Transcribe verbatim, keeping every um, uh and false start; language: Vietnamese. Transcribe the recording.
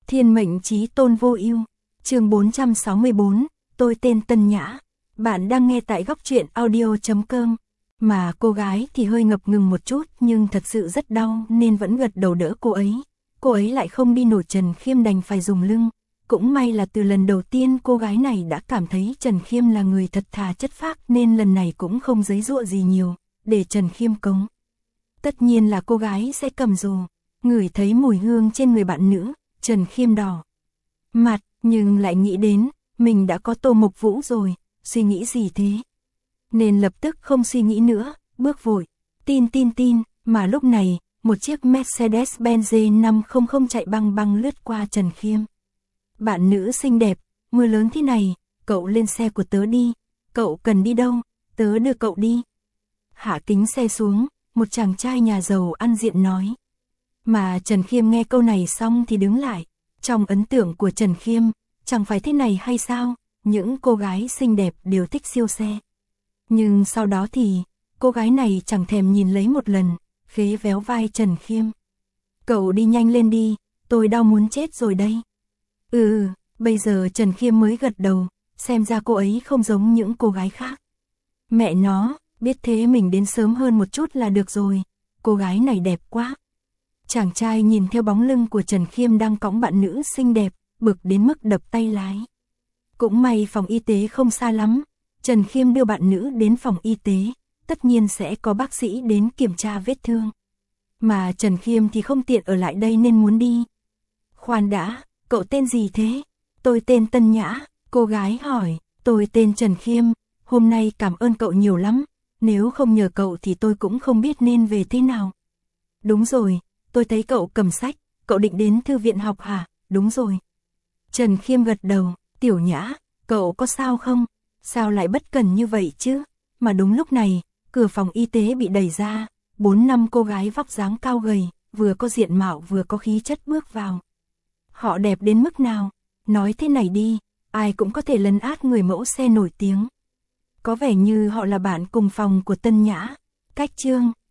Thiên mệnh chí tôn vô ưu. Chương bốn trăm sáu mươi bốn, tôi tên Tân Nhã. Bạn đang nghe tại góc truyện audio chấm com. Mà cô gái thì hơi ngập ngừng một chút nhưng thật sự rất đau nên vẫn gật đầu đỡ cô ấy. Cô ấy lại không đi nổi, Trần Khiêm đành phải dùng lưng. Cũng may là từ lần đầu tiên cô gái này đã cảm thấy Trần Khiêm là người thật thà chất phác nên lần này cũng không giấy giụa gì nhiều, để Trần Khiêm cống. Tất nhiên là cô gái sẽ cầm dù, ngửi thấy mùi hương trên người bạn nữ, Trần Khiêm đỏ mặt, nhưng lại nghĩ đến, mình đã có Tô Mộc Vũ rồi, suy nghĩ gì thế? Nên lập tức không suy nghĩ nữa, bước vội, tin tin tin, mà lúc này, một chiếc Mercedes-Benz G năm trăm chạy băng băng lướt qua Trần Khiêm. Bạn nữ xinh đẹp, mưa lớn thế này, cậu lên xe của tớ đi, cậu cần đi đâu, tớ đưa cậu đi. Hạ kính xe xuống, một chàng trai nhà giàu ăn diện nói. Mà Trần Khiêm nghe câu này xong thì đứng lại, trong ấn tượng của Trần Khiêm, chẳng phải thế này hay sao, những cô gái xinh đẹp đều thích siêu xe. Nhưng sau đó thì, cô gái này chẳng thèm nhìn lấy một lần, khế véo vai Trần Khiêm. Cậu đi nhanh lên đi, tôi đau muốn chết rồi đây. Ừ, bây giờ Trần Khiêm mới gật đầu, xem ra cô ấy không giống những cô gái khác. Mẹ nó, biết thế mình đến sớm hơn một chút là được rồi, cô gái này đẹp quá. Chàng trai nhìn theo bóng lưng của Trần Khiêm đang cõng bạn nữ xinh đẹp, bực đến mức đập tay lái. Cũng may phòng y tế không xa lắm, Trần Khiêm đưa bạn nữ đến phòng y tế, tất nhiên sẽ có bác sĩ đến kiểm tra vết thương. Mà Trần Khiêm thì không tiện ở lại đây nên muốn đi. Khoan đã, cậu tên gì thế? Tôi tên Tân Nhã, cô gái hỏi. Tôi tên Trần Khiêm, hôm nay cảm ơn cậu nhiều lắm, nếu không nhờ cậu thì tôi cũng không biết nên về thế nào. Đúng rồi, tôi thấy cậu cầm sách, cậu định đến thư viện học hả? Đúng rồi. Trần Khiêm gật đầu. Tiểu Nhã, cậu có sao không? Sao lại bất cần như vậy chứ? Mà đúng lúc này, cửa phòng y tế bị đẩy ra, bốn năm cô gái vóc dáng cao gầy, vừa có diện mạo vừa có khí chất bước vào. Họ đẹp đến mức nào? Nói thế này đi, ai cũng có thể lấn át người mẫu xe nổi tiếng. Có vẻ như họ là bạn cùng phòng của Tân Nhã. Cách chương